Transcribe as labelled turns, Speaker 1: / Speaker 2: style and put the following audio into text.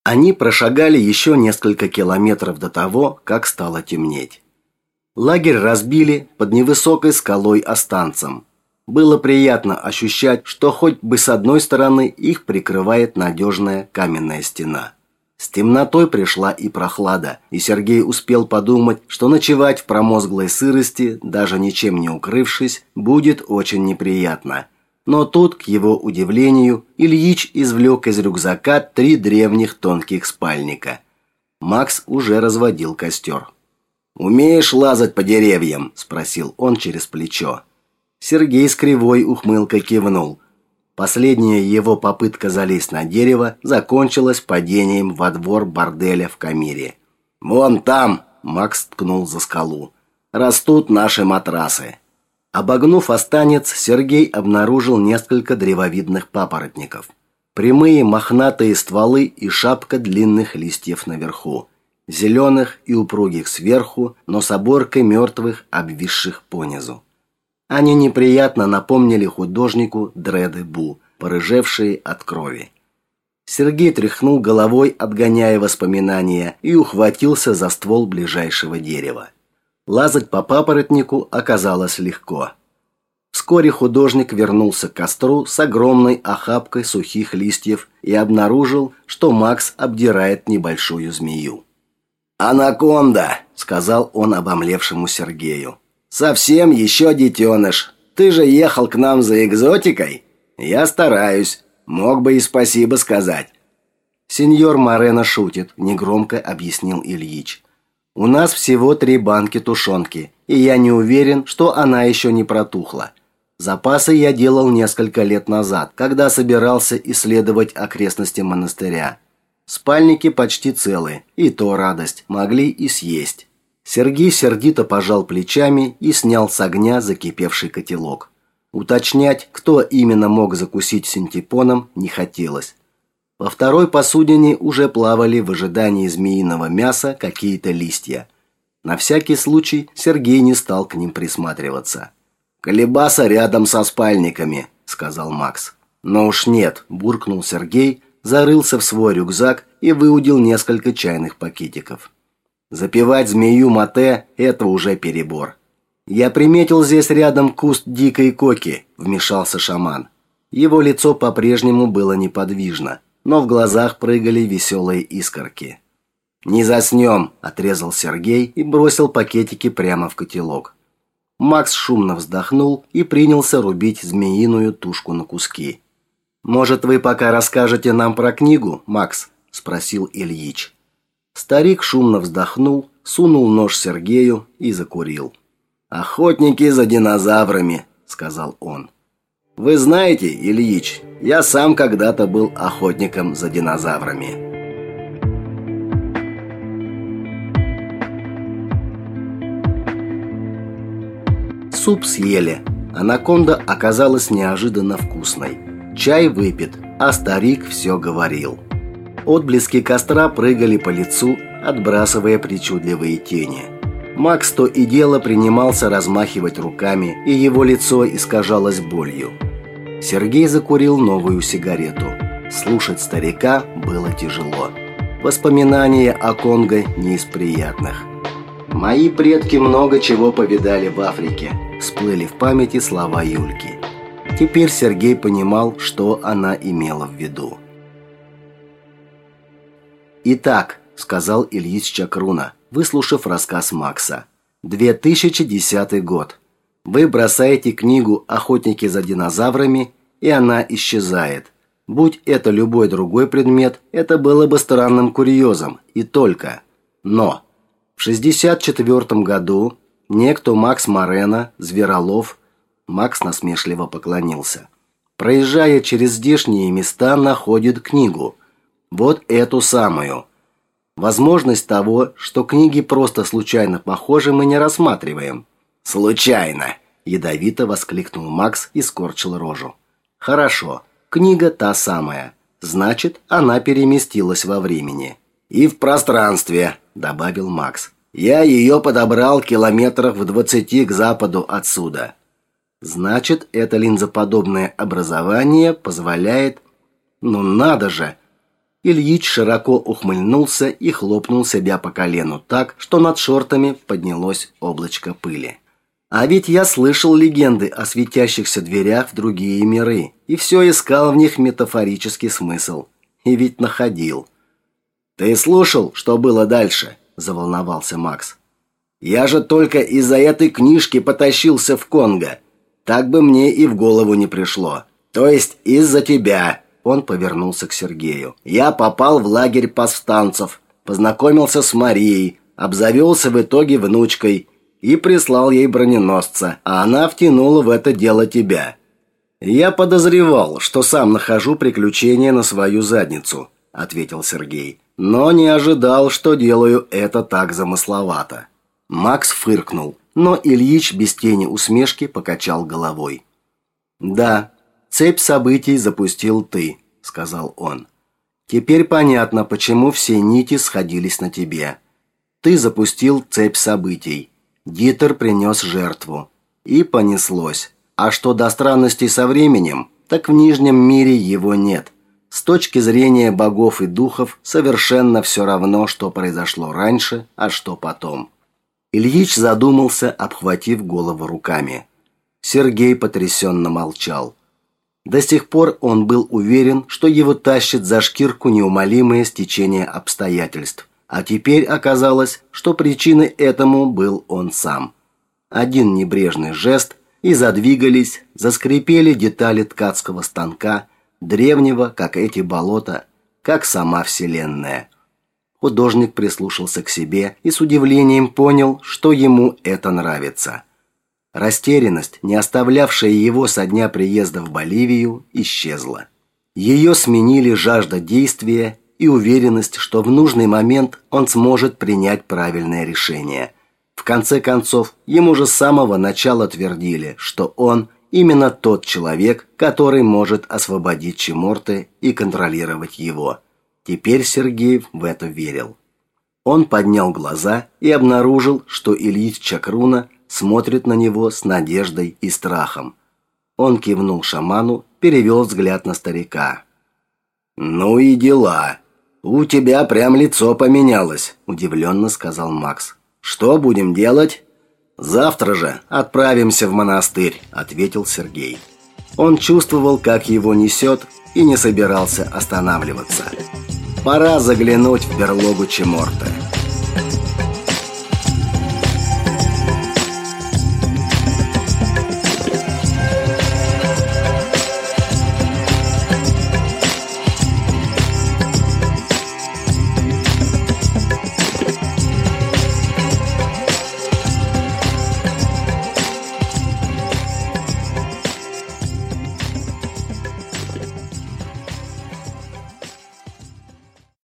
Speaker 1: Они прошагали еще несколько километров до того, как стало темнеть. Лагерь разбили под невысокой скалой Останцем. Было приятно ощущать, что хоть бы с одной стороны их прикрывает надежная каменная стена. С темнотой пришла и прохлада, и Сергей успел подумать, что ночевать в промозглой сырости, даже ничем не укрывшись, будет очень неприятно. Но тут, к его удивлению, Ильич извлек из рюкзака 3 древних тонких спальника. Макс уже разводил костер. «Умеешь лазать по деревьям?» – спросил он через плечо. Сергей с кривой ухмылкой кивнул. Последняя его попытка залезть на дерево закончилась падением во двор борделя в Камире. «Вон там!» – Макс ткнул за скалу. «Растут наши матрасы». Обогнув останец, Сергей обнаружил несколько древовидных папоротников. Прямые мохнатые стволы и шапка длинных листьев наверху. Зеленых и упругих сверху, но с оборкой мертвых, обвисших понизу. Они неприятно напомнили художнику дреды Бу, порыжевшие от крови. Сергей тряхнул головой, отгоняя воспоминания, и ухватился за ствол ближайшего дерева. Лазать по папоротнику оказалось легко. Вскоре художник вернулся к костру с огромной охапкой сухих листьев и обнаружил, что Макс обдирает небольшую змею. «Анаконда!» – сказал он обомлевшему Сергею. «Совсем еще детеныш. Ты же ехал к нам за экзотикой? Я стараюсь. Мог бы и спасибо сказать». «Сеньор Морено шутит», – негромко объяснил Ильич. «У нас всего 3 банки тушенки, и я не уверен, что она еще не протухла. Запасы я делал несколько лет назад, когда собирался исследовать окрестности монастыря. Спальники почти целые, и то радость, могли и съесть». Сергей сердито пожал плечами и снял с огня закипевший котелок. Уточнять, кто именно мог закусить синтепоном, не хотелось. Во второй посудине уже плавали в ожидании змеиного мяса какие-то листья. На всякий случай Сергей не стал к ним присматриваться. «Колебаса рядом со спальниками», — сказал Макс. «Но уж нет», — буркнул Сергей, зарылся в свой рюкзак и выудил несколько чайных пакетиков. «Запивать змею мате — это уже перебор». «Я приметил здесь рядом куст дикой коки», — вмешался шаман. Его лицо по-прежнему было неподвижно, но в глазах прыгали веселые искорки. «Не заснем», — отрезал Сергей и бросил пакетики прямо в котелок. Макс шумно вздохнул и принялся рубить змеиную тушку на куски. «Может, вы пока расскажете нам про книгу, Макс?» – спросил Ильич. Старик шумно вздохнул, сунул нож Сергею и закурил. «Охотники за динозаврами», – сказал он. «Вы знаете, Ильич, я сам когда-то был охотником за динозаврами». Суп съели. Анаконда оказалась неожиданно вкусной. Чай выпит, а старик все говорил. Отблески костра прыгали по лицу, отбрасывая причудливые тени. Макс то и дело принимался размахивать руками, и его лицо искажалось болью. Сергей закурил новую сигарету. Слушать старика было тяжело. Воспоминания о Конго не из приятных. «Мои предки много чего повидали в Африке», – всплыли в памяти слова Юльки. Теперь Сергей понимал, что она имела в виду. «Итак», – сказал Ильич Чакруна, выслушав рассказ Макса. 2010 год. Вы бросаете книгу «Охотники за динозаврами», и она исчезает. Будь это любой другой предмет, это было бы странным курьезом, и только. Но в 1964 году некто Макс Морено, Зверолов, Макс насмешливо поклонился, проезжая через здешние места, находит книгу. Вот эту самую. Возможность того, что книги просто случайно похожи, мы не рассматриваем. «Случайно!» – ядовито воскликнул Макс и скорчил рожу. «Хорошо, книга та самая. Значит, она переместилась во времени». «И в пространстве», – добавил Макс. «Я ее подобрал километрах в 20 к западу отсюда». «Значит, это линзоподобное образование позволяет...» «Ну надо же!» Ильич широко ухмыльнулся и хлопнул себя по колену так, что над шортами поднялось облачко пыли. А ведь я слышал легенды о светящихся дверях в другие миры, и все искал в них метафорический смысл. И ведь находил. «Ты слушал, что было дальше?» – заволновался Макс. «Я же только из-за этой книжки потащился в Конго. Так бы мне и в голову не пришло. То есть из-за тебя». Он повернулся к Сергею. «Я попал в лагерь повстанцев, познакомился с Марией, обзавелся в итоге внучкой и прислал ей броненосца, а она втянула в это дело тебя. Я подозревал, что сам нахожу приключения на свою задницу», – ответил Сергей. «Но не ожидал, что делаю это так замысловато». Макс фыркнул, но Ильич без тени усмешки покачал головой. «Да, цепь событий запустил ты», – сказал он. «Теперь понятно, почему все нити сходились на тебе. Ты запустил цепь событий. Дитер принес жертву. И понеслось. А что до странностей со временем, так в Нижнем мире его нет. С точки зрения богов и духов совершенно все равно, что произошло раньше, а что потом». Ильич задумался, обхватив голову руками. Сергей потрясенно молчал. До сих пор он был уверен, что его тащит за шкирку неумолимое стечение обстоятельств. А теперь оказалось, что причиной этому был он сам. Один небрежный жест, и задвигались, заскрипели детали ткацкого станка, древнего, как эти болота, как сама Вселенная. Художник прислушался к себе и с удивлением понял, что ему это нравится. Растерянность, не оставлявшая его со дня приезда в Боливию, исчезла. Ее сменили жажда действия и уверенность, что в нужный момент он сможет принять правильное решение. В конце концов, ему же с самого начала твердили, что он именно тот человек, который может освободить Чеморте и контролировать его. Теперь Сергей в это верил. Он поднял глаза и обнаружил, что Ильич Чакруна смотрит на него с надеждой и страхом. Он кивнул шаману, перевел взгляд на старика. «Ну и дела. У тебя прям лицо поменялось», – удивленно сказал Макс. «Что будем делать?» «Завтра же отправимся в монастырь», – ответил Сергей. Он чувствовал, как его несет, и не собирался останавливаться. Пора заглянуть в берлогу Чеморте.